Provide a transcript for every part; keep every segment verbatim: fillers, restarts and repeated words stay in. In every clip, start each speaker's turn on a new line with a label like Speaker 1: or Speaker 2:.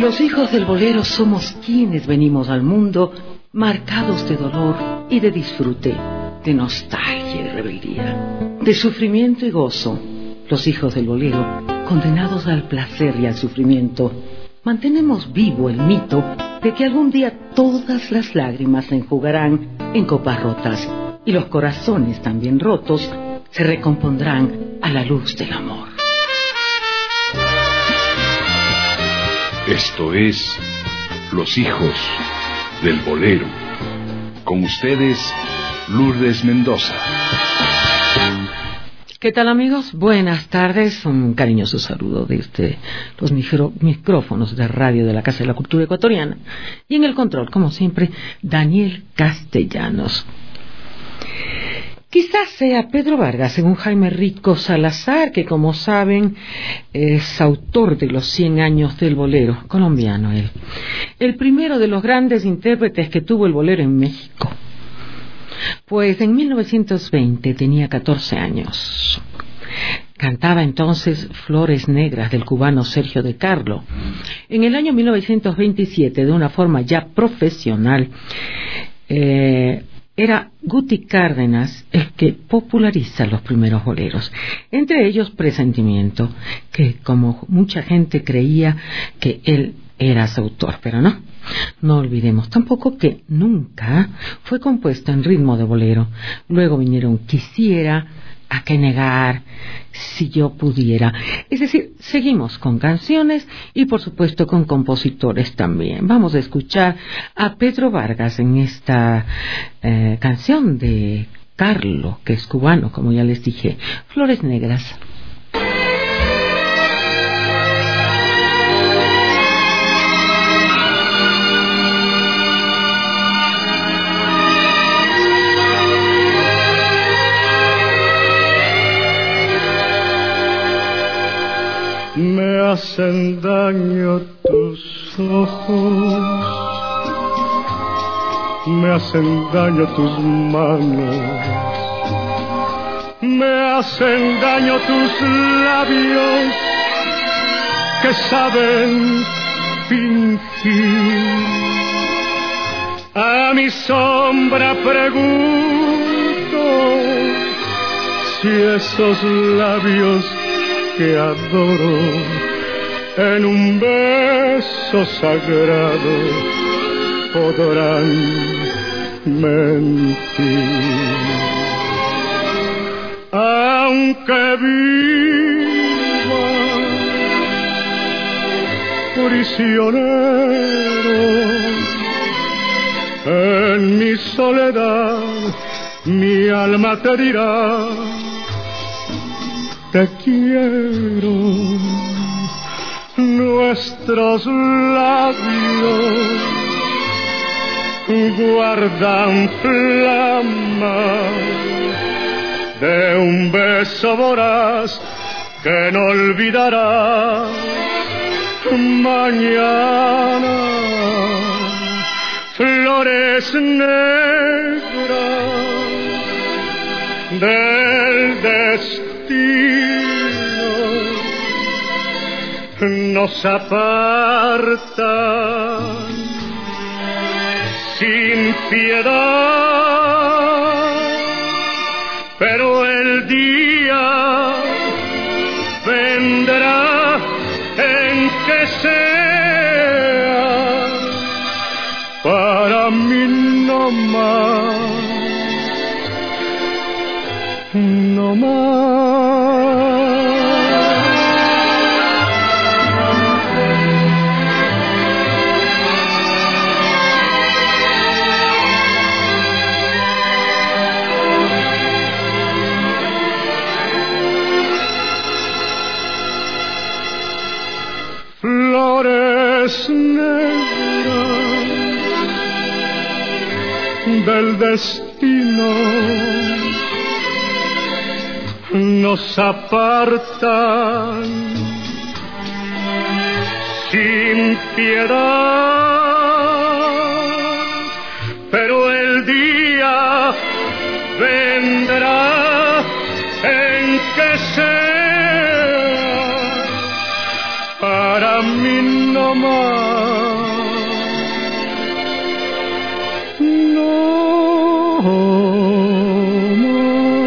Speaker 1: Los hijos del bolero somos quienes venimos al mundo marcados de dolor y de disfrute, de nostalgia y rebeldía, de sufrimiento y gozo. Los hijos del bolero, condenados al placer y al sufrimiento, mantenemos vivo el mito de que algún día todas las lágrimas se enjugarán en copas rotas y los corazones también rotos se recompondrán a la luz del amor.
Speaker 2: Esto es Los hijos del bolero. Con ustedes, Lourdes Mendoza.
Speaker 1: ¿Qué tal, amigos? Buenas tardes. Un cariñoso saludo desde los micro, micrófonos de radio de la Casa de la Cultura Ecuatoriana. Y en el control, como siempre, Daniel Castellanos. Quizás sea Pedro Vargas, según Jaime Rico Salazar, que como saben es autor de los cien años del bolero, colombiano él. El primero de los grandes intérpretes que tuvo el bolero en México. Pues en mil novecientos veinte tenía catorce años. Cantaba entonces Flores Negras del cubano Sergio de Carlo. En el año mil novecientos veintisiete, de una forma ya profesional, eh, era Guti Cárdenas el que populariza los primeros boleros, entre ellos Presentimiento, que como mucha gente creía que él era su autor, pero no. No olvidemos tampoco que Nunca fue compuesto en ritmo de bolero. Luego vinieron Quisiera, A qué negar, Si yo pudiera. Es decir, seguimos con canciones y por supuesto con compositores también. Vamos a escuchar a Pedro Vargas en esta eh, canción de Carlo, que es cubano, como ya les dije, Flores Negras.
Speaker 3: Me hacen daño tus ojos, me hacen daño tus manos, me hacen daño tus labios que saben fingir. A mi sombra pregunto si esos labios que adoro en un beso sagrado podrán mentir. Aunque viva prisionero en mi soledad, mi alma te dirá: te quiero. Nuestros labios guardan flama de un beso voraz que no olvidará mañana. Flores negras del destino nos apartan sin piedad, pero el día vendrá en que sea para mí no más, no más. Flores negras del destino nos apartan sin piedad, pero el día vendrá en que sea para mí no más, no más.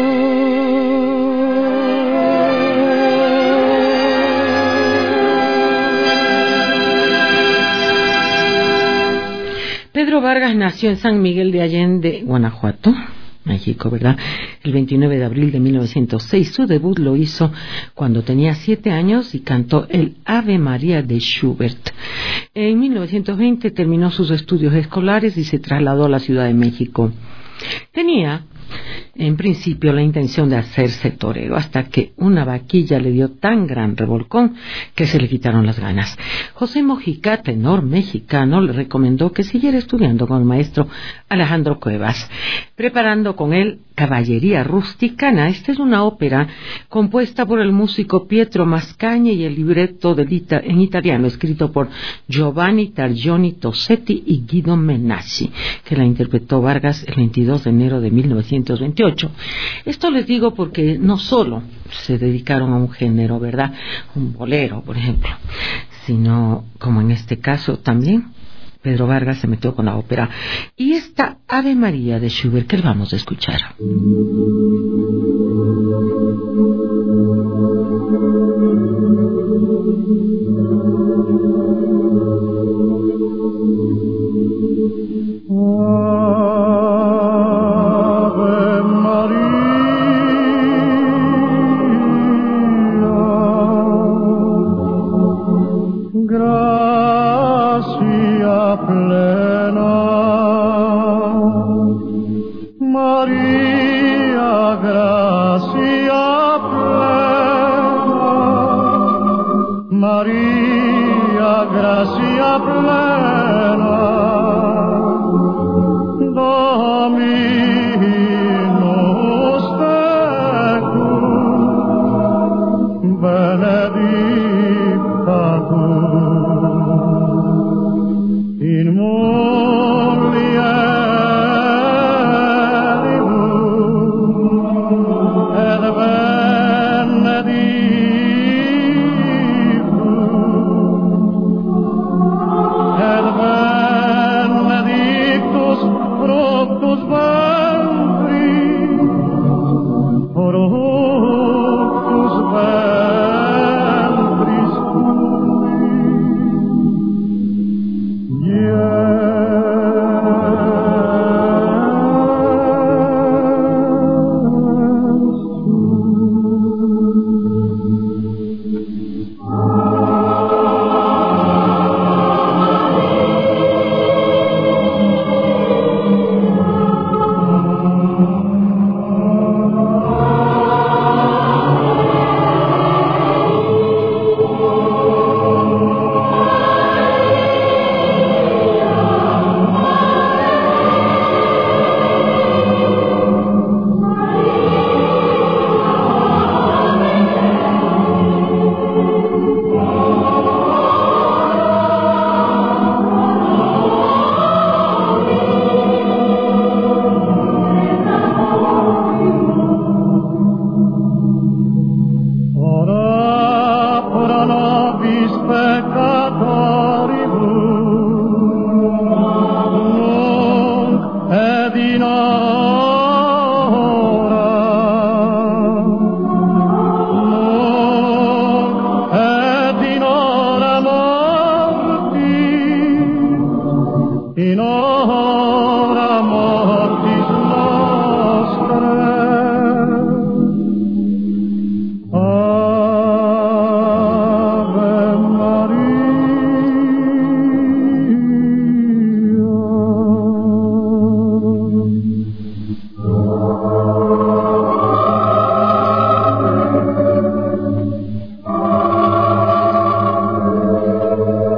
Speaker 1: Pedro Vargas nació en San Miguel de Allende, Guanajuato, México, ¿verdad? El veintinueve de abril de mil novecientos seis. Su debut lo hizo cuando tenía siete años y cantó el Ave María de Schubert. En mil novecientos veinte terminó sus estudios escolares y se trasladó a la Ciudad de México. Tenía, en principio, la intención de hacerse torero, hasta que una vaquilla le dio tan gran revolcón que se le quitaron las ganas. José Mojica, tenor mexicano, le recomendó que siguiera estudiando con el maestro Alejandro Cuevas, preparando con él Caballería Rusticana. Esta es una ópera compuesta por el músico Pietro Mascagni y el libreto de ita- en italiano, escrito por Giovanni Targioni Tosetti y Guido Menasci, que la interpretó Vargas el veintidós de enero de mil novecientos veintiocho. Esto les digo porque no solo se dedicaron a un género, ¿verdad?, un bolero, por ejemplo, sino, como en este caso también, Pedro Vargas se metió con la ópera. Y esta Ave María de Schubert que vamos a escuchar.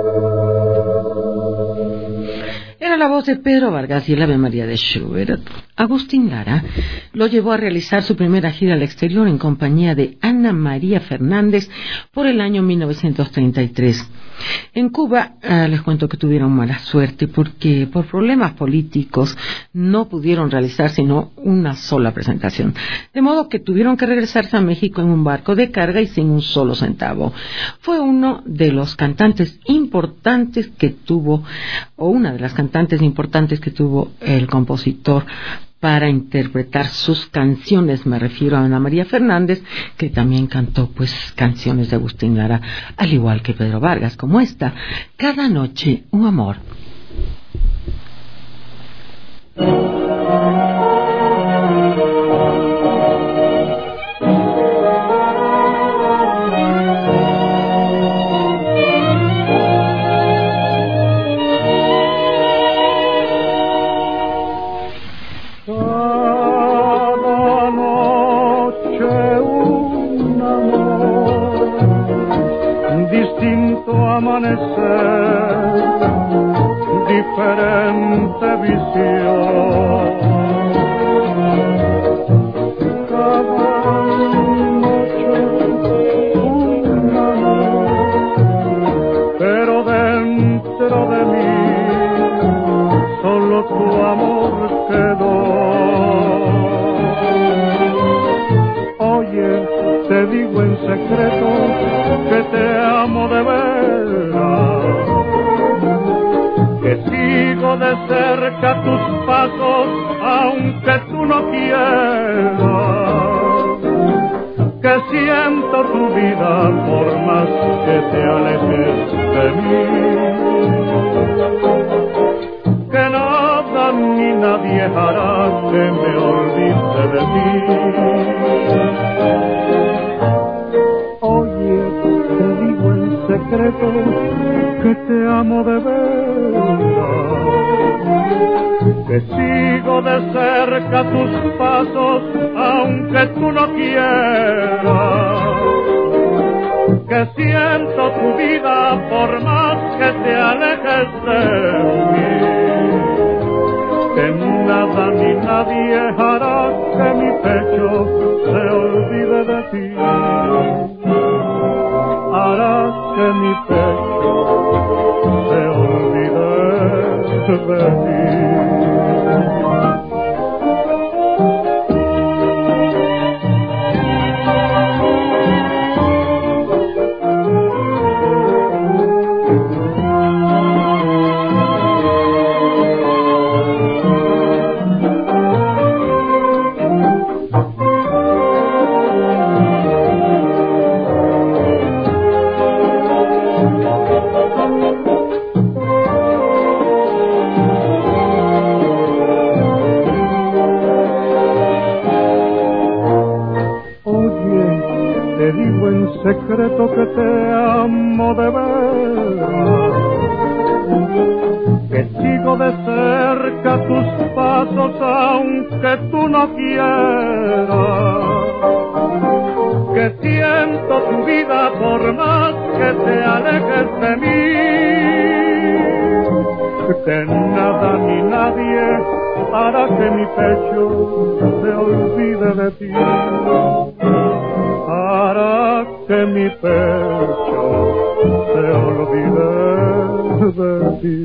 Speaker 1: De Pedro Vargas y el Ave María de Schubert. Agustín Lara lo llevó a realizar su primera gira al exterior en compañía de Ana María Fernández por el año mil novecientos treinta y tres. En Cuba eh, les cuento que tuvieron mala suerte porque por problemas políticos no pudieron realizar sino una sola presentación, de modo que tuvieron que regresarse a México en un barco de carga y sin un solo centavo. Fue uno de los cantantes importantes que tuvo, o una de las cantantes importantes que tuvo el compositor para interpretar sus canciones. Me refiero a Ana María Fernández, que también cantó pues canciones de Agustín Lara, al igual que Pedro Vargas, como esta, Cada noche un amor.
Speaker 3: Amanecer, diferente visión. Cada noche una noche, pero dentro de mí solo tu amor quedó. Oye, te digo en secreto que te amo de veras, que sigo de cerca tus pasos aunque tú no quieras, que siento tu vida por más que te alejes de mí, que nada ni nadie hará que me olvide de ti. Secreto que te amo de verdad, que sigo de cerca tus pasos aunque tú no quieras, que siento tu vida por más que te alejes de mí, que nada ni nadie hará que mi pecho se olvide de ti, hará que mi pecho se olvide de ti. Secreto que te amo de verdad, que sigo de cerca tus pasos aunque tú no quieras, que siento tu vida por más que te alejes de mí, que nada ni nadie hará que mi pecho se olvide de ti, hará que mi pecho se olvide de ti.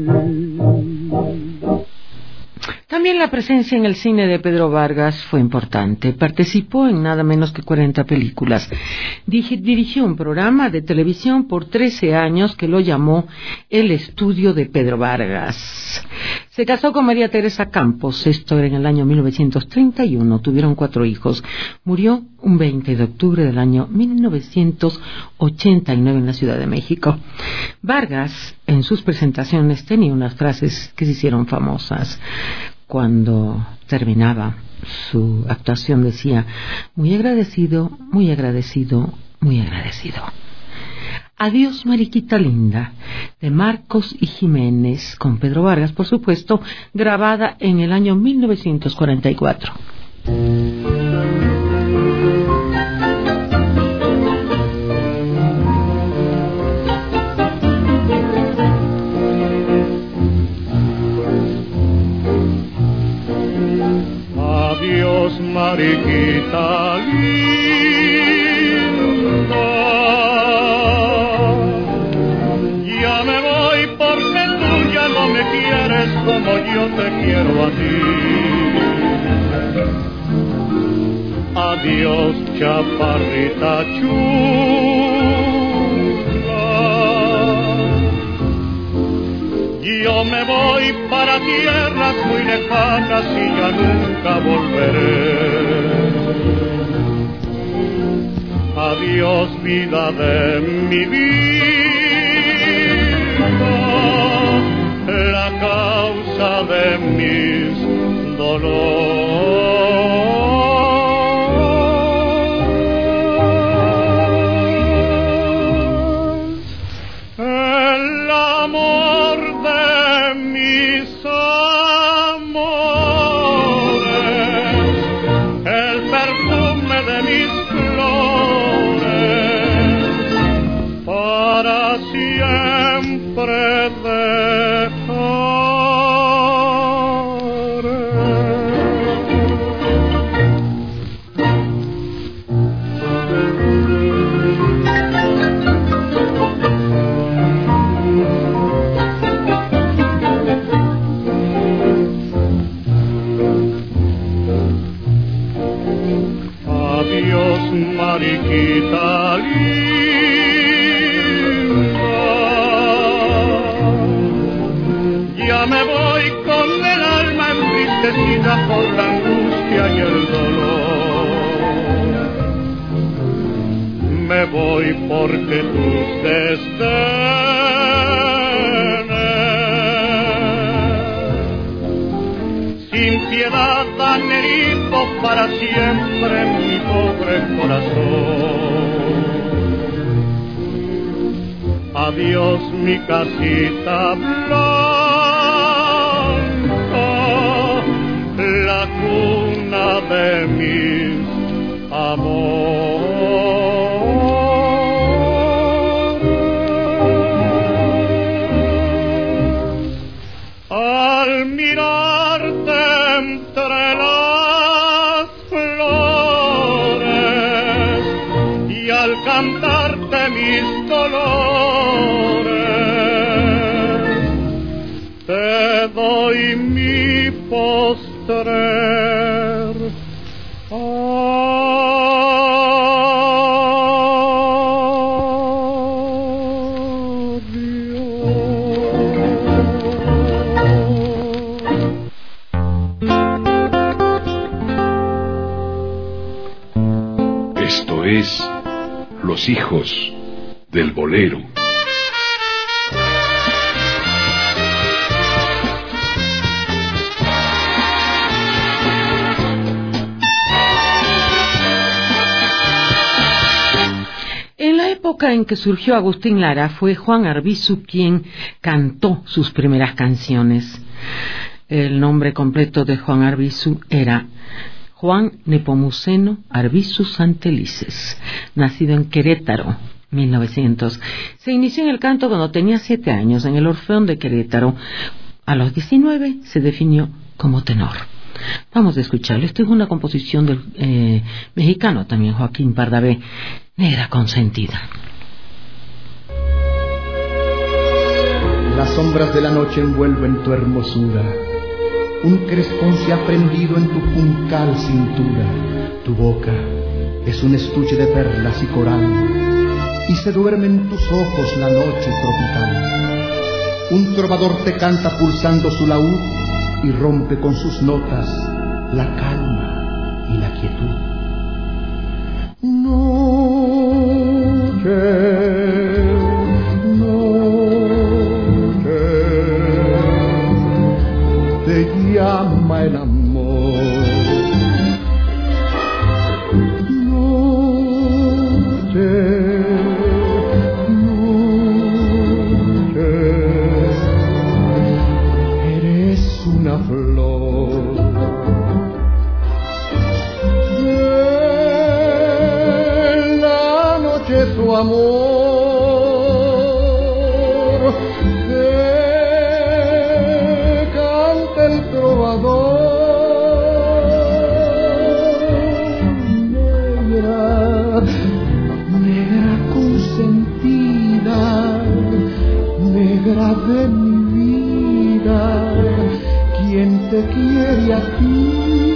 Speaker 1: También la presencia en el cine de Pedro Vargas fue importante. Participó en nada menos que cuarenta películas. Dirigió un programa de televisión por trece años que lo llamó El Estudio de Pedro Vargas. Se casó con María Teresa Campos, esto era en el año mil novecientos treinta y uno. Tuvieron cuatro hijos. Murió un veinte de octubre del año mil novecientos ochenta y nueve en la Ciudad de México. Vargas, en sus presentaciones, tenía unas frases que se hicieron famosas. Cuando terminaba su actuación decía: muy agradecido, muy agradecido, muy agradecido. Adiós, Mariquita linda, de Marcos y Jiménez, con Pedro Vargas, por supuesto, grabada en el año mil novecientos cuarenta y cuatro.
Speaker 3: mariquita linda. Ya me voy porque tú ya no me quieres como yo te quiero a ti. Adiós, chaparrita chula. Yo me voy para tierras muy lejanas y ya nunca volveré. Adiós, vida de mi vida, la causa de mis dolores. Mariquita linda, ya me voy con el alma entristecida por la angustia y el dolor. Me voy porque tus desdenes sin piedad han herido para siempre mi pobre corazón. Adiós, mi casita blanca, la cuna de mis amores. Al mirarte entre las flores y al cantarte mis dolores, te doy mi postrer
Speaker 2: Esto es Los Hijos del Bolero.
Speaker 1: En la época en que surgió Agustín Lara fue Juan Arbizu quien cantó sus primeras canciones. El nombre completo de Juan Arbizu era Juan Nepomuceno Arbizu Santelices, nacido en Querétaro, mil novecientos. Se inició en el canto cuando tenía siete años en el Orfeón de Querétaro. A los diecinueve se definió como tenor. Vamos a escucharlo. Esto es una composición del eh, mexicano también, Joaquín Pardavé, Negra Consentida.
Speaker 4: Las sombras de la noche envuelven tu hermosura. Un crespón se ha prendido en tu juncal cintura. Tu boca es un estuche de perlas y coral, y se duerme en tus ojos la noche tropical. Un trovador te canta pulsando su laúd y rompe con sus notas la calma y la quietud. Noche, noche, te llama el amor. Noche, noche, eres una flor. De la noche tu amor, que canta el trovador. negra de mi vida, ¿quién te quiere a ti?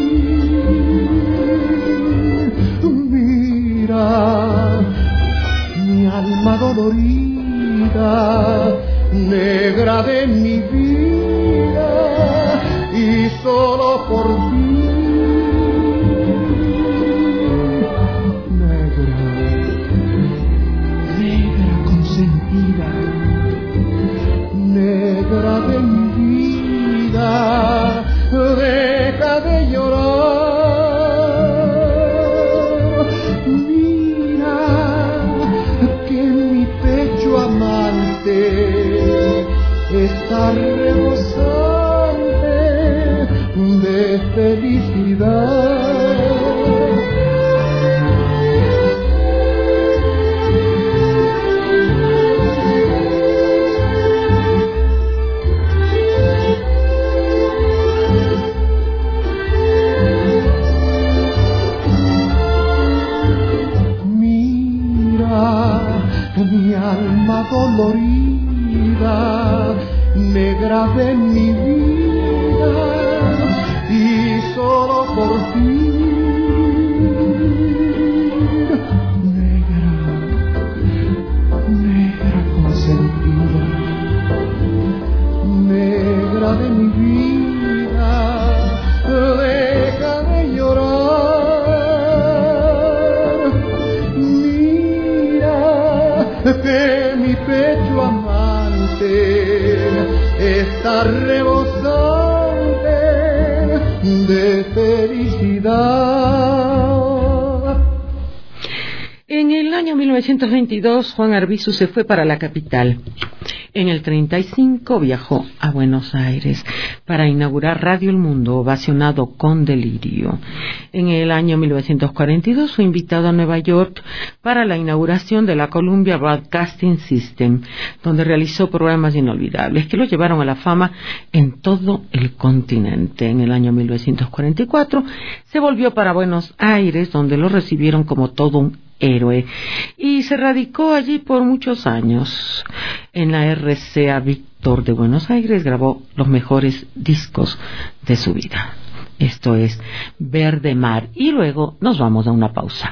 Speaker 4: Mira, mi alma dolorida, negra de mi vida, y solo por ti. Negra, negra consentida, negra de mi vida, deja de llorar. Mira que mi pecho amante está rebosante de felicidad. Mi alma dolorida, negra de mi vida, y solo por ti. Negra, negra consentida, negra de mi vida, deja de llorar. Mira que mi pecho amante está rebosante de felicidad.
Speaker 1: En el año mil novecientos veintidós, Juan Arbizu se fue para la capital. En el treinta y cinco viajó a Buenos Aires para inaugurar Radio El Mundo, ovacionado con delirio. En el año mil novecientos cuarenta y dos fue invitado a Nueva York para la inauguración de la Columbia Broadcasting System, donde realizó programas inolvidables que lo llevaron a la fama en todo el continente. En el año mil novecientos cuarenta y cuatro se volvió para Buenos Aires, donde lo recibieron como todo un héroe, y se radicó allí por muchos años. En la R C A Víctor de Buenos Aires grabó los mejores discos de su vida. Esto es Verde Mar, y luego nos vamos a una pausa.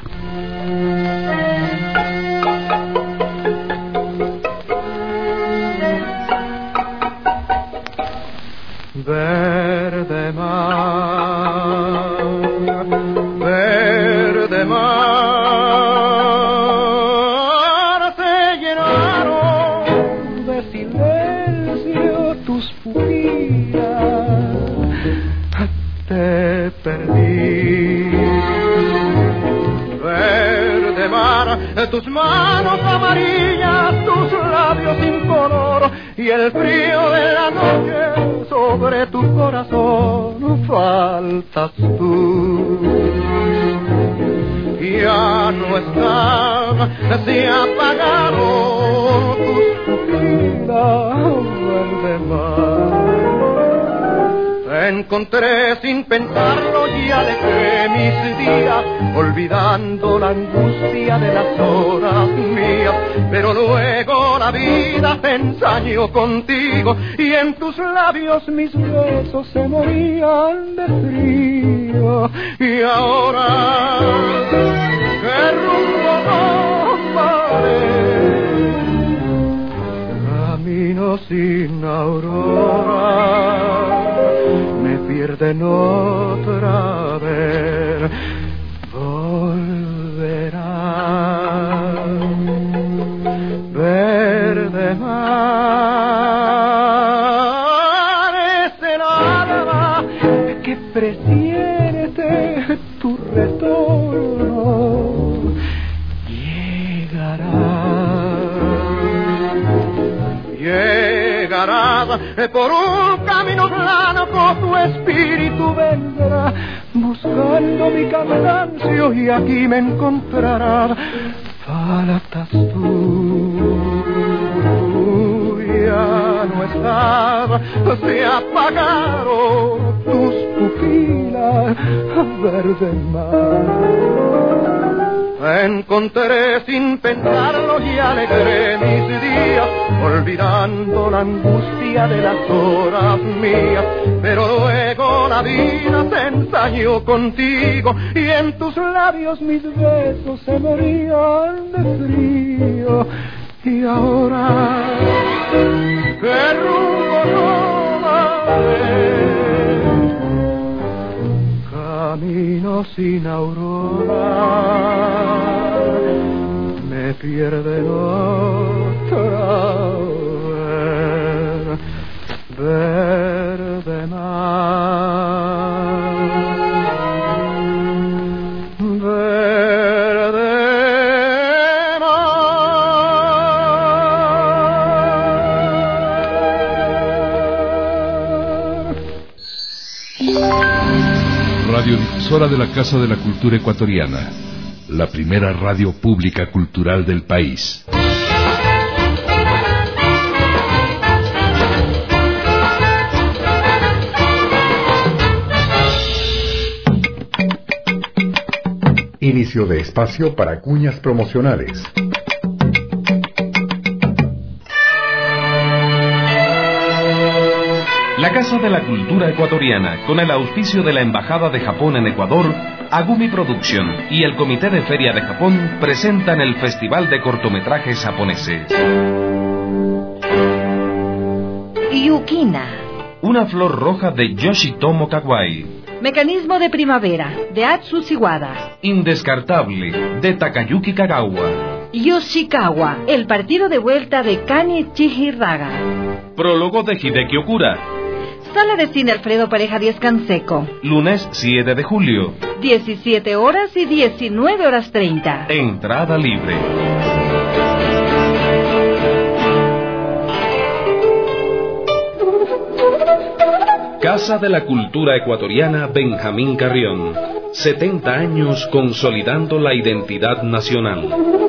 Speaker 3: Verde mar, verde mar, se llenaron de silencio tus pupilas, te perdí. Verde mar, tus manos amarillas, tus labios sin color, y el frío de la noche sobre tu corazón, faltas tú. Ya no están, se apagaron tus pupilas, verde mar. Te encontré sin pensarlo y alejé mis días, olvidando la angustia de las horas mías. Pero luego la vida te ensañó contigo, y en tus labios mis besos se morían de frío. Y ahora, ¿qué rumbo tomaré? Camino sin aurora, me pierden otra vez. Volverán, verde mar, es el alma que presiente tu retorno. Llegará, llegarás por un camino blanco, tu espíritu vendrá buscando mi cansancio, y aquí me encontrarás. Faltas tú, ya no estás, se apagaron tus pupilas, verde mar. Te encontré sin pensarlo y alegré mis días, olvidando la angustia de las horas mías. Pero luego la vida se ensañó contigo y en tus labios mis besos se morían de frío. Y ahora, ¿qué rumbo tomaré? Camino sin aurora, me pierde otra vez, verde mar, verde
Speaker 2: Radiodifusora de la Casa de la Cultura Ecuatoriana, la primera radio pública cultural del país.
Speaker 5: Inicio de espacio para cuñas promocionales.
Speaker 6: La Casa de la Cultura Ecuatoriana, con el auspicio de la Embajada de Japón en Ecuador, Agumi Production y el Comité de Feria de Japón, presentan el Festival de Cortometrajes Japoneses.
Speaker 7: Yukina.
Speaker 6: Una flor roja de Yoshitomo Kawai.
Speaker 7: Mecanismo de primavera, de Atsu Shiwada.
Speaker 6: Indescartable, de Takayuki Kagawa.
Speaker 7: Yoshikawa, el partido de vuelta de Kani Chihiraga.
Speaker 6: Prólogo de Hideki Okura.
Speaker 7: Sala de Cine Alfredo Pareja Díez Canseco.
Speaker 6: Lunes siete de julio.
Speaker 7: diecisiete horas y diecinueve horas treinta.
Speaker 6: Entrada libre. Casa de la Cultura Ecuatoriana Benjamín Carrión. setenta años consolidando la identidad nacional.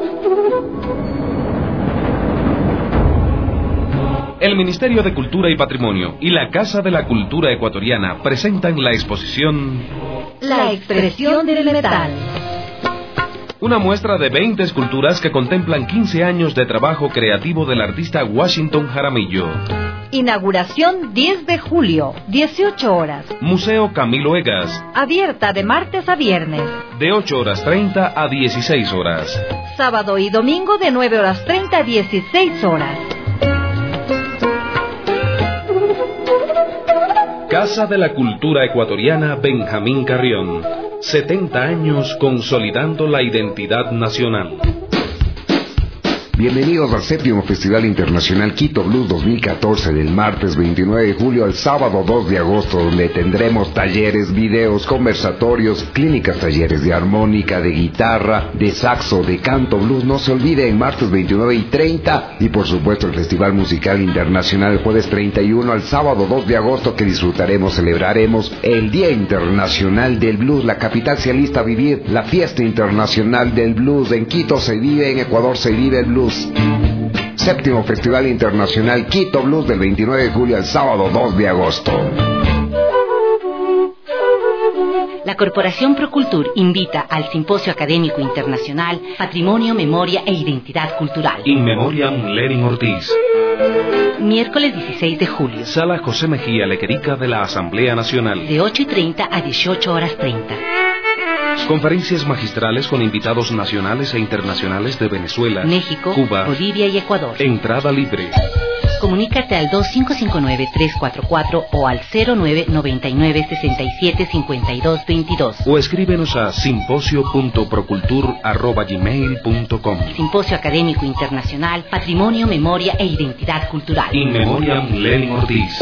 Speaker 6: El Ministerio de Cultura y Patrimonio y la Casa de la Cultura Ecuatoriana presentan la exposición
Speaker 7: La expresión del metal.
Speaker 6: Una muestra de veinte esculturas que contemplan quince años de trabajo creativo del artista Washington Jaramillo.
Speaker 7: Inauguración diez de julio, dieciocho horas.
Speaker 6: Museo Camilo Egas.
Speaker 7: Abierta de martes a viernes.
Speaker 6: De ocho horas treinta a dieciséis horas.
Speaker 7: Sábado y domingo de nueve horas treinta a dieciséis horas.
Speaker 6: Casa de la Cultura Ecuatoriana Benjamín Carrión. setenta años consolidando la identidad nacional.
Speaker 8: Bienvenidos al séptimo Festival Internacional Quito Blues dos mil catorce, del martes veintinueve de julio al sábado dos de agosto, donde tendremos talleres, videos, conversatorios, clínicas, talleres de armónica, de guitarra, de saxo, de canto blues. No se olviden, martes veintinueve y treinta, y por supuesto el Festival Musical Internacional el jueves treinta y uno al sábado dos de agosto, que disfrutaremos, celebraremos el Día Internacional del Blues. La capital se alista a vivir la fiesta internacional del blues. En Quito se vive, en Ecuador se vive el blues. Séptimo Festival Internacional Quito Blues, del veintinueve de julio al sábado dos de agosto.
Speaker 9: La Corporación Procultur invita al Simposio Académico Internacional Patrimonio, Memoria e Identidad Cultural.
Speaker 6: In Memoriam Lenin Ortiz.
Speaker 9: Miércoles dieciséis de julio.
Speaker 6: Sala José Mejía Lequerica de la Asamblea Nacional.
Speaker 9: De ocho y treinta a dieciocho horas treinta.
Speaker 6: Conferencias magistrales con invitados nacionales e internacionales de Venezuela,
Speaker 9: México,
Speaker 6: Cuba,
Speaker 9: Bolivia y Ecuador.
Speaker 6: Entrada libre.
Speaker 9: Comunícate al dos cinco cinco nueve, tres cuatro cuatro o al cero nueve nueve nueve, seis siete cinco dos dos dos.
Speaker 6: O escríbenos a simposio punto procultur arroba gmail punto com.
Speaker 9: Simposio Académico Internacional Patrimonio, Memoria e Identidad Cultural.
Speaker 6: In Memoriam Lenin Ortiz.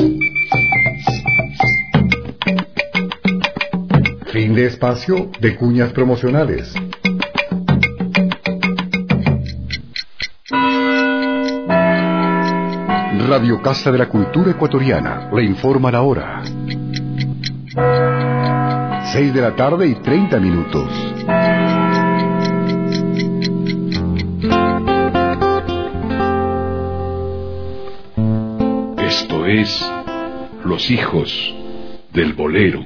Speaker 5: Fin de espacio de cuñas promocionales. Radio Casa de la Cultura Ecuatoriana le informa la hora. Seis de la tarde y treinta minutos.
Speaker 2: Esto es Los Hijos del Bolero.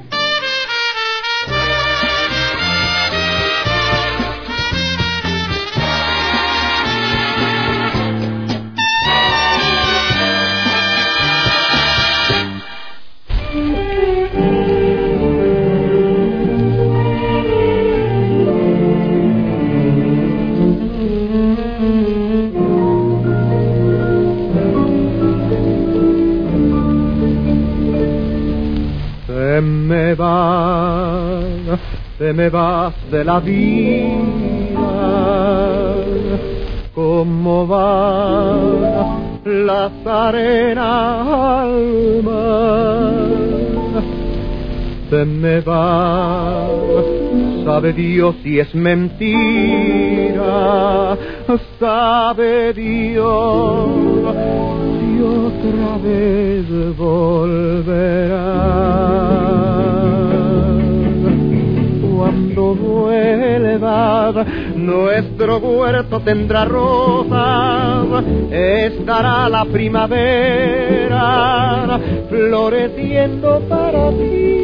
Speaker 3: me vas, te me vas de la vida, como van las arenas al mar. Se me va, sabe Dios si es mentira, sabe Dios si otra vez volverá. Cuando vuelvas, nuestro huerto tendrá rosas, estará la primavera floreciendo para ti.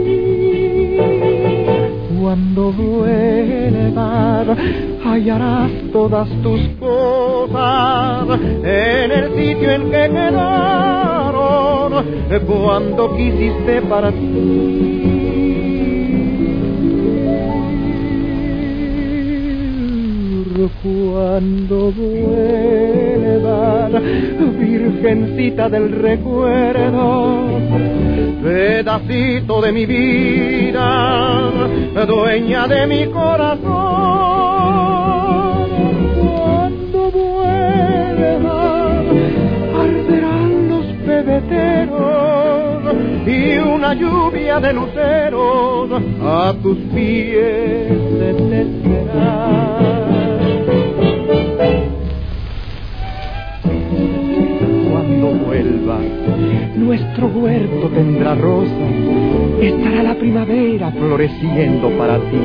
Speaker 3: Cuando vuelvas, hallarás todas tus cosas en el sitio en que quedaron cuando quisiste para ti. Cuando vuelvas, virgencita del recuerdo, pedacito de mi vida, dueña de mi corazón. Cuando vuelvas, arderán los pebeteros y una lluvia de luceros a tus pies se tecerá. Cuando vuelvas, nuestro huerto tendrá rosas, estará la primavera floreciendo para ti.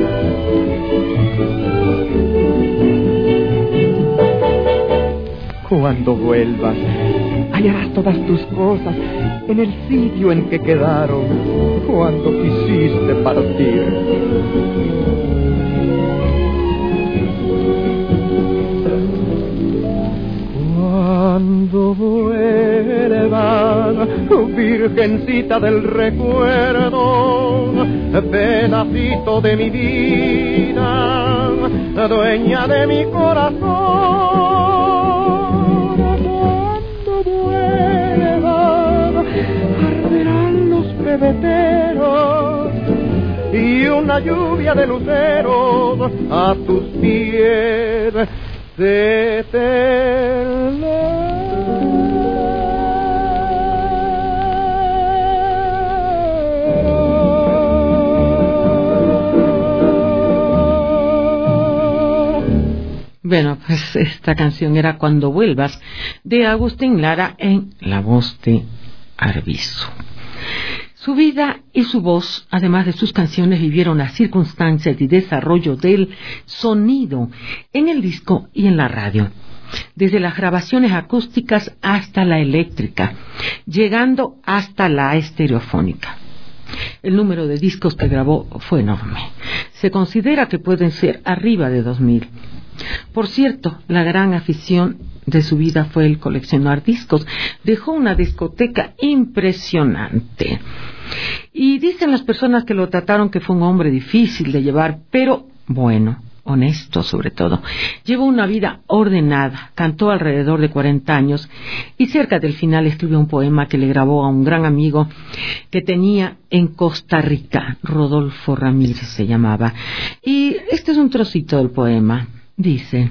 Speaker 3: Cuando vuelvas, hallarás todas tus cosas en el sitio en que quedaron cuando quisiste partir. Cuando vuelvas, virgencita del recuerdo, pedacito de mi vida, dueña de mi corazón. Cuando vuelvas, arderán los pebeteros y una lluvia de luceros a tus pies se eterna.
Speaker 1: Bueno, pues esta canción era Cuando vuelvas, de Agustín Lara en la voz de Arvizu. Su vida y su voz, además de sus canciones, vivieron las circunstancias y desarrollo del sonido en el disco y en la radio, desde las grabaciones acústicas hasta la eléctrica, llegando hasta la estereofónica. El número de discos que grabó fue enorme. Se considera que pueden ser arriba de dos mil. Por cierto, la gran afición de su vida fue el coleccionar discos. Dejó una discoteca impresionante. Y dicen las personas que lo trataron que fue un hombre difícil de llevar, pero bueno, honesto sobre todo. Llevó una vida ordenada, cantó alrededor de cuarenta años y cerca del final escribió un poema que le grabó a un gran amigo que tenía en Costa Rica, Rodolfo Ramírez se llamaba. Y este es un trocito del poema. Dice: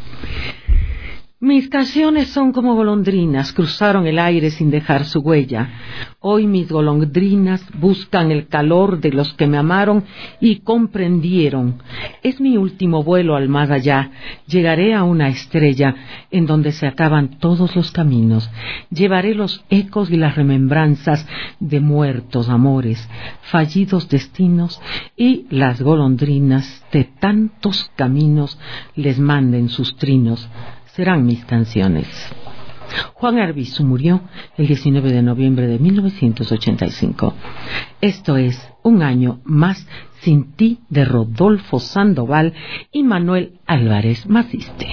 Speaker 1: mis canciones son como golondrinas, cruzaron el aire sin dejar su huella. Hoy mis golondrinas buscan el calor de los que me amaron y comprendieron. Es mi último vuelo al más allá. Llegaré a una estrella en donde se acaban todos los caminos. Llevaré los ecos y las remembranzas de muertos amores, fallidos destinos, y las golondrinas de tantos caminos les manden sus trinos. Serán mis canciones. Juan Arvizu murió el diecinueve de noviembre de mil novecientos ochenta y cinco. Esto es Un año más sin ti, de Rodolfo Sandoval y Manuel Álvarez Maciste.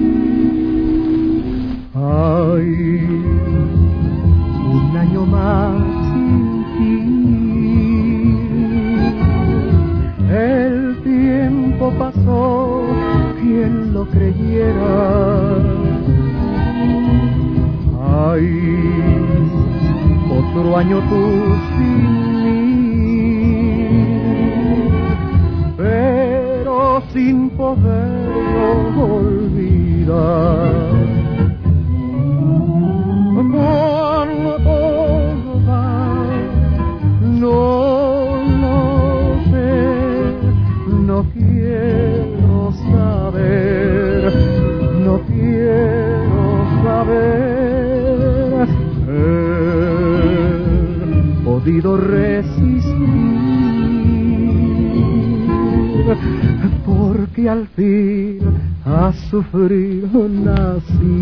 Speaker 3: Un año más Ay, otro año tú sin mí, pero sin poderlo olvidar. Cuando todo va, no lo sé, no quiero saber, no quiero saber. He podido resistir, porque al fin a sufrir nací.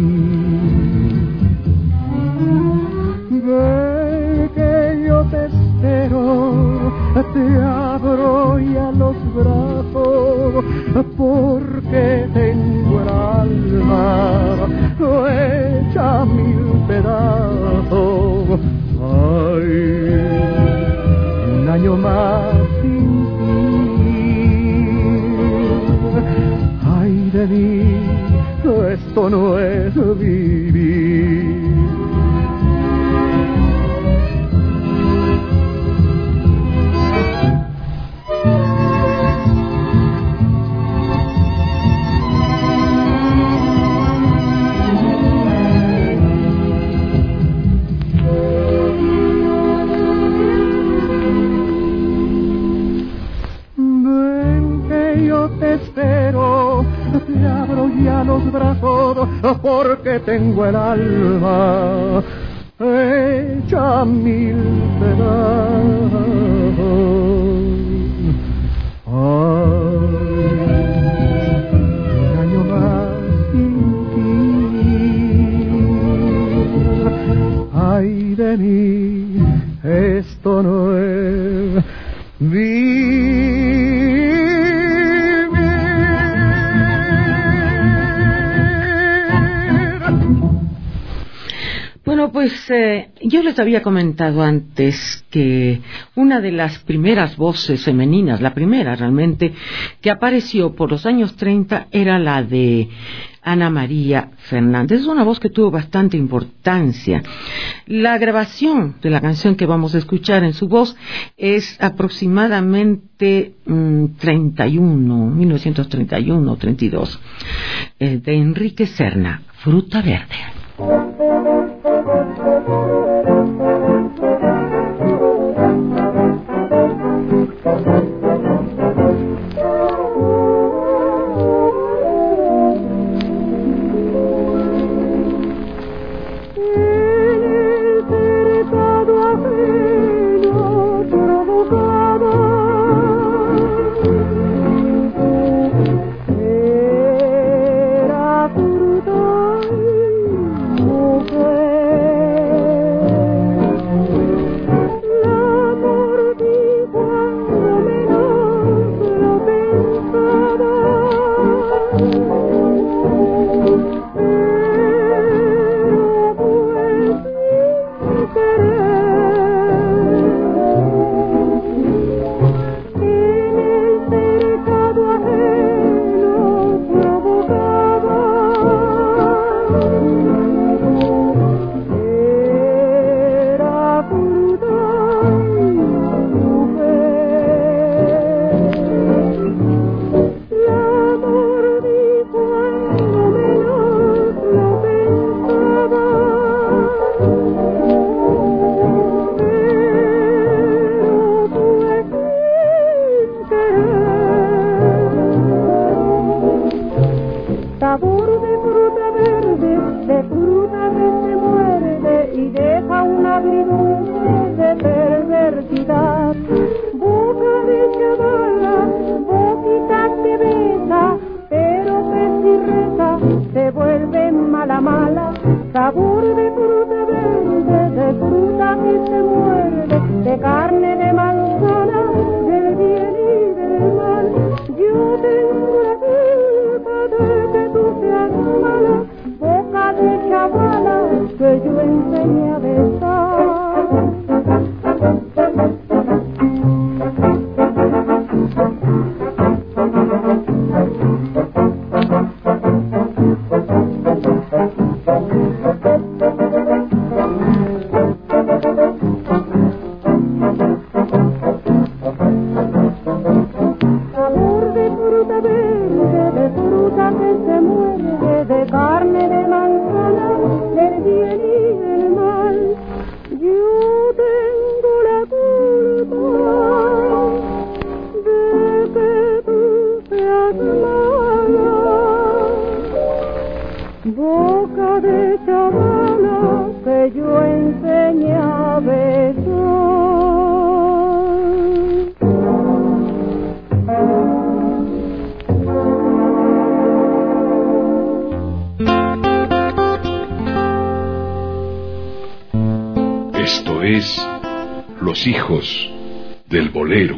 Speaker 3: Ve que yo te espero, te abro ya los brazos, porque tengo el alma hecha mil pedazos. Ay, un año más sin ti, ay de mí, esto no es vivir. Te abro ya los brazos, porque tengo el alma hecha mil pedazos. Ay, un año más sin ti, ay de mí, esto no es vivir.
Speaker 1: Bueno, pues eh, yo les había comentado antes que una de las primeras voces femeninas, la primera realmente, que apareció por los años treinta era la de Ana María Fernández. Es una voz que tuvo bastante importancia. La grabación de la canción que vamos a escuchar en su voz es aproximadamente mmm, treinta y uno, mil novecientos treinta y uno o treinta y dos, eh, de Enrique Serna, Fruta Verde.
Speaker 2: Esto es Los Hijos del Bolero.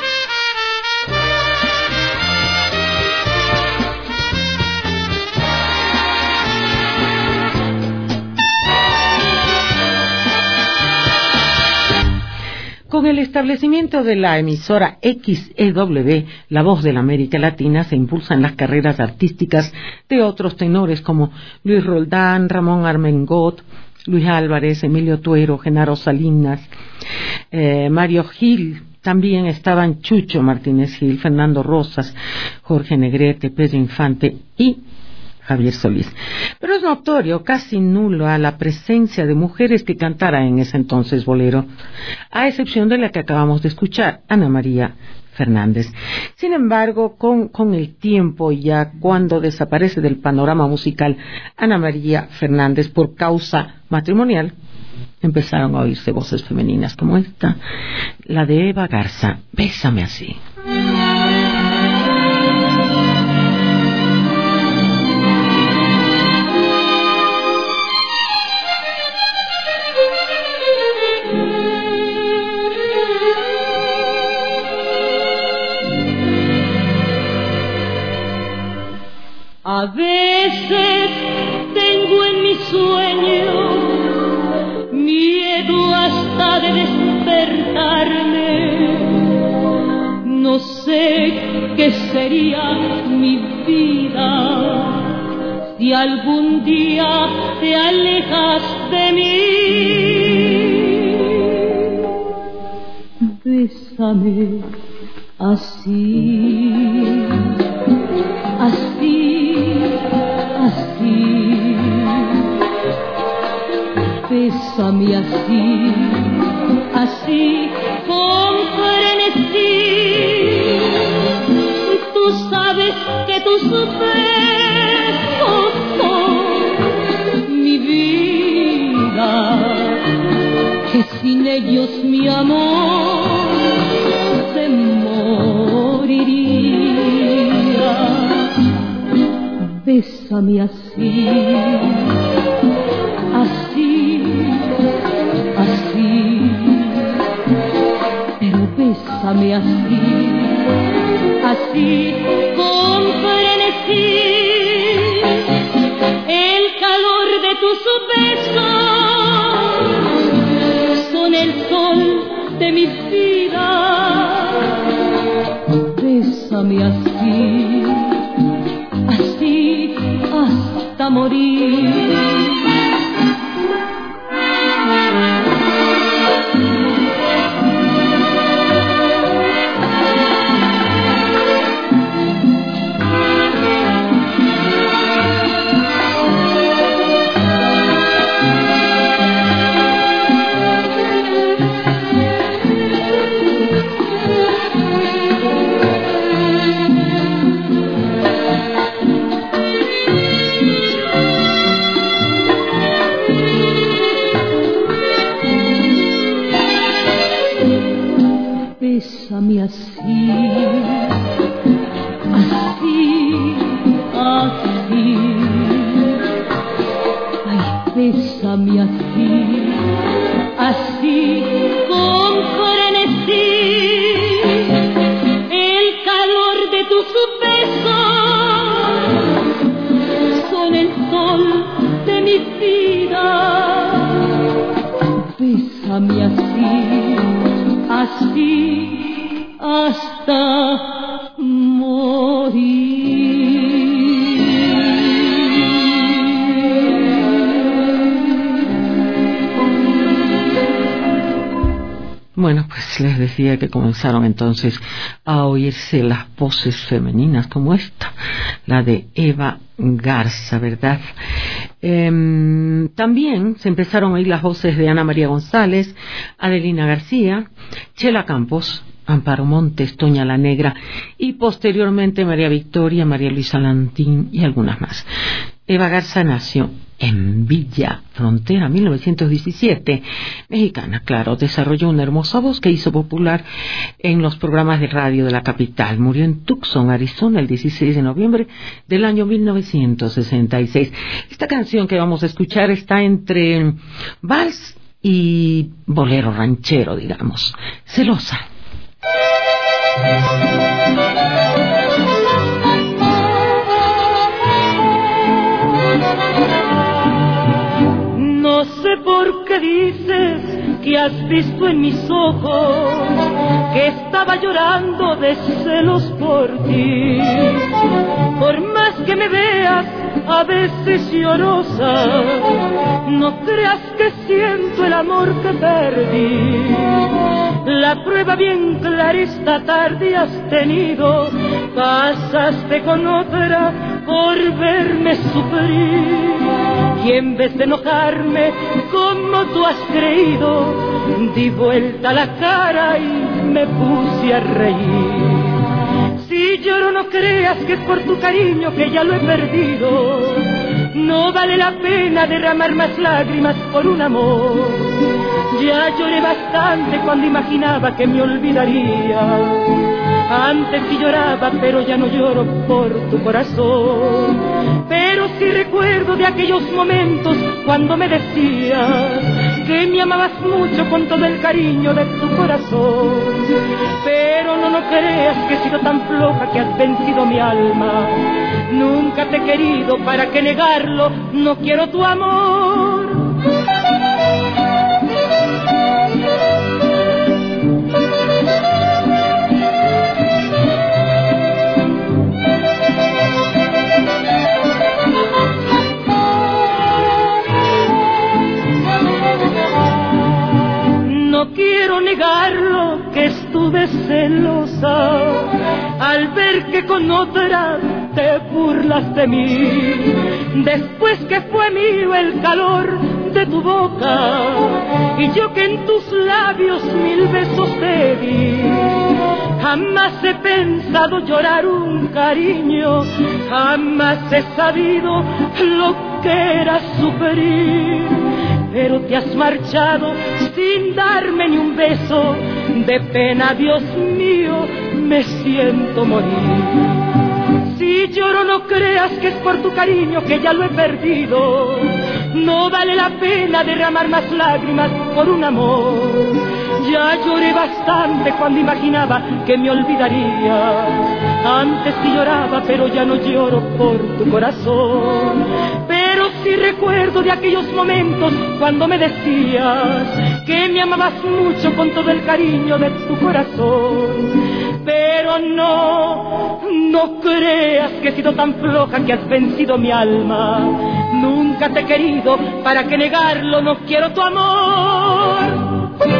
Speaker 1: Con el establecimiento de la emisora X E W, La Voz de la América Latina, se impulsan las carreras artísticas de otros tenores como Luis Roldán, Ramón Armengot, Luis Álvarez, Emilio Tuero, Genaro Salinas, eh, Mario Gil. También estaban Chucho Martínez Gil, Fernando Rosas, Jorge Negrete, Pedro Infante y Javier Solís. Pero es notorio, casi nulo, a la presencia de mujeres que cantaran en ese entonces bolero, a excepción de la que acabamos de escuchar, Ana María Fernández. Sin embargo, con, con el tiempo, ya cuando desaparece del panorama musical Ana María Fernández por causa matrimonial, empezaron a oírse voces femeninas como esta, la de Eva Garza, Bésame así.
Speaker 10: A veces tengo en mi sueño miedo hasta de despertarme. No sé qué sería mi vida si algún día te alejas de mí. Bésame así, así, así, bésame así, así, con frenesí. Tú sabes que tus besos son mi vida, que sin ellos mi amor se moriría. Bésame así, así, así, pero bésame así, así, con frenesí. El calor de tus besos son el sol de mi vida. Bésame así, así hasta morir. Bésame así, así, así, ay, bésame así, así, con frenesí. El calor de tus besos son el sol de mi vida. Bésame así, así hasta morir.
Speaker 1: Bueno, pues les decía que comenzaron entonces a oírse las voces femeninas como esta, la de Eva Garza, ¿verdad? Eh, también se empezaron a oír las voces de Ana María González, Adelina García, Chela Campos, Amparo Montes, Toña la Negra y posteriormente María Victoria, María Luisa Lantín y algunas más. Eva Garza nació en Villa Frontera, mil novecientos diecisiete, mexicana, claro, desarrolló una hermosa voz que hizo popular en los programas de radio de la capital. Murió en Tucson, Arizona, el dieciséis de noviembre del año mil novecientos sesenta y seis. Esta canción que vamos a escuchar está entre vals y bolero ranchero, digamos. Celosa.
Speaker 10: No sé por qué dices que has visto en mis ojos que estaba llorando de celos por ti. Por más que me veas a veces llorosa, no creas que siento el amor que perdí. La prueba bien clara esta tarde has tenido, pasaste con otra por verme sufrir. Y en vez de enojarme como tú has creído, di vuelta la cara y me puse a reír. Si lloro no creas que es por tu cariño que ya lo he perdido. No vale la pena derramar más lágrimas por un amor. Ya lloré bastante cuando imaginaba que me olvidaría. Antes sí lloraba, pero ya no lloro por tu corazón. Pero sí recuerdo de aquellos momentos cuando me decías que me amabas mucho con todo el cariño de tu corazón. Pero no, no creas que he sido tan floja que has vencido mi alma. Nunca te he querido, ¿para qué negarlo? No quiero tu amor. No quiero negarlo que estuve celosa al ver que con otra te burlas de mí. Después que fue mío el calor de tu boca y yo que en tus labios mil besos te di. Jamás he pensado llorar un cariño, jamás he sabido lo que era sufrir. Pero te has marchado sin darme ni un beso. De pena, Dios mío, me siento morir. Si lloro no creas que es por tu cariño que ya lo he perdido. No vale la pena derramar más lágrimas por un amor. Ya lloré bastante cuando imaginaba que me olvidaría. Antes sí lloraba, pero ya no lloro por tu corazón. Pero sí recuerdo de aquellos momentos cuando me decías que me amabas mucho con todo el cariño de tu corazón. Pero no, no creas que he sido tan floja que has vencido mi alma. Nunca te he querido, ¿para qué negarlo? No quiero tu amor.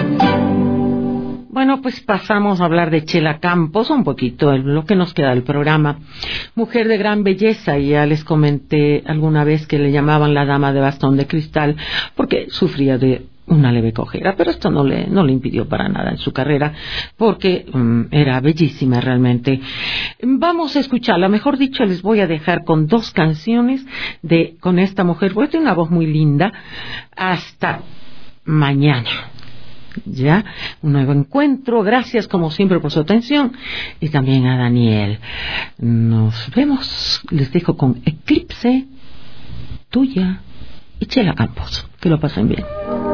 Speaker 1: Bueno, pues pasamos a hablar de Chela Campos, un poquito lo que nos queda del programa. Mujer de gran belleza, y ya les comenté alguna vez que le llamaban la dama de bastón de cristal porque sufría de una leve cojera, pero esto no le, no le impidió para nada en su carrera, porque um, era bellísima realmente. Vamos a escucharla, mejor dicho, les voy a dejar con dos canciones de con esta mujer, porque tiene una voz muy linda. Hasta mañana. Ya, un nuevo encuentro. Gracias como siempre por su atención, y también a Daniel. Nos vemos, les dejo con Eclipse, tuya y Chela Campos. Que lo pasen bien.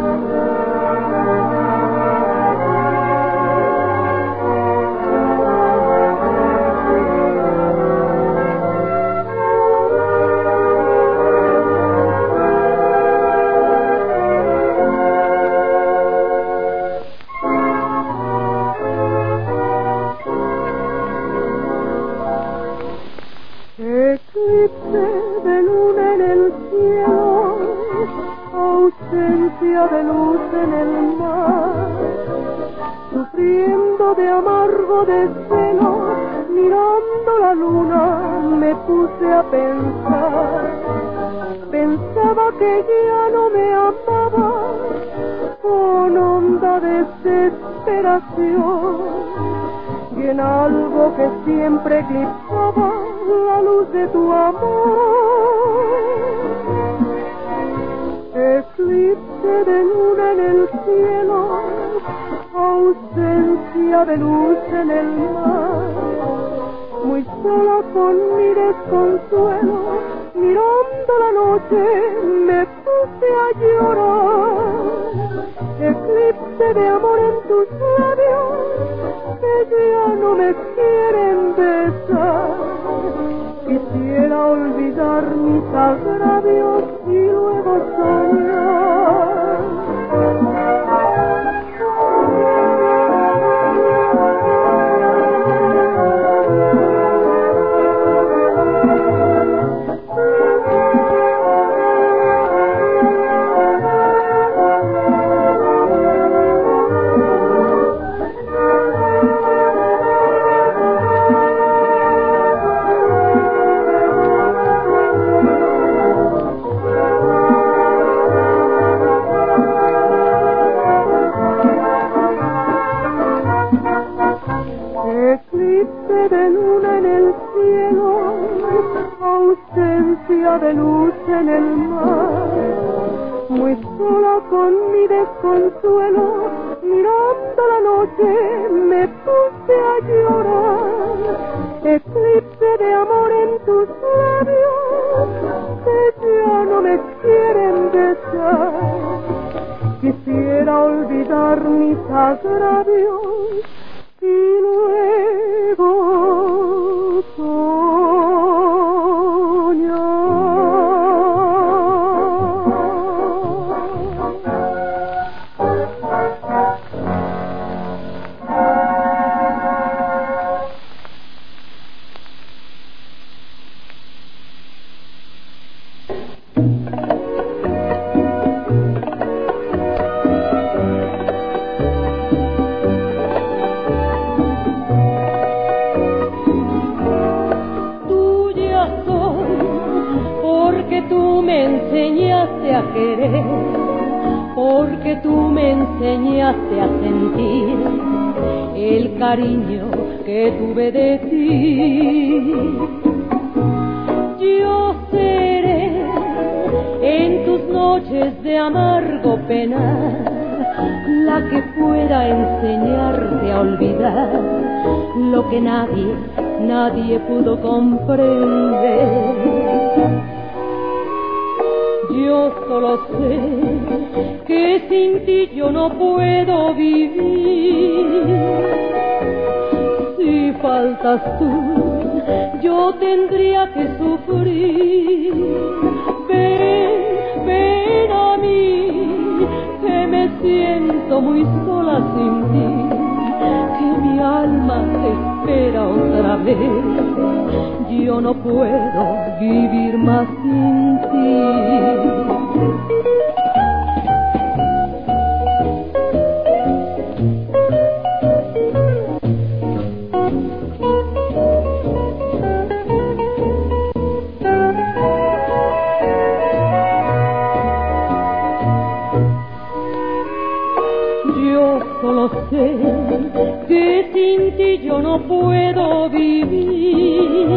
Speaker 11: De luz en el mar, sufriendo de amargo desvelo, mirando la luna me puse a pensar. Pensaba que ya no me amaba, con honda desesperación, y en algo que siempre eclipsaba la luz de tu amor. Eclipse de luna en el cielo, ausencia de luz en el mar. Muy sola con mi desconsuelo, mirando la noche me puse a llorar. de amor en tus labios que ya no me quieren besar. Quisiera olvidar mis agravios y luego soñar. De luz en el mar, muy sola con mi desconsuelo, mirando la noche me puse a llorar. Eclipse de amor en tus labios que ya no me quieren besar. Quisiera olvidar mis agravios y luego soñar.
Speaker 10: Porque tú me enseñaste a sentir el cariño que tuve de ti. Yo seré en tus noches de amargo penar la que pueda enseñarte a olvidar lo que nadie, nadie pudo comprender. Yo solo sé que sin ti yo no puedo vivir. Si faltas tú, yo tendría que sufrir. Ven, ven a mí, que me siento muy sola sin ti, que mi alma te espera otra vez. Yo no puedo vivir más sin ti. Yo solo sé que sin ti yo no puedo vivir.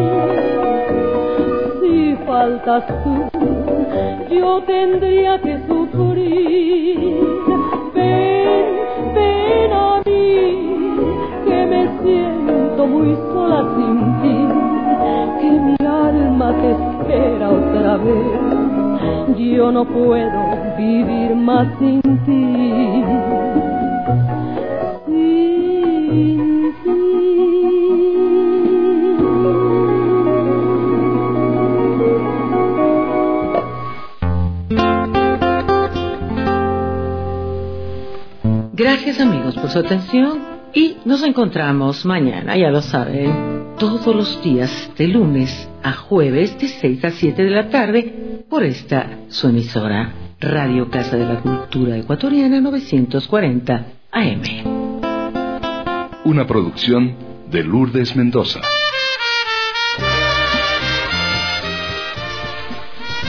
Speaker 10: Si faltas tú, yo tendría que sufrir. Ven, ven a mí, que me siento muy sola sin ti, que mi alma te espera otra vez. Yo no puedo vivir más sin ti. Sin ti.
Speaker 1: Gracias amigos por su atención y nos encontramos mañana, ya lo saben, todos los días de lunes a jueves de seis a siete de la tarde por esta su emisora Radio Casa de la Cultura Ecuatoriana novecientos cuarenta A M.
Speaker 2: Una producción de Lourdes Mendoza.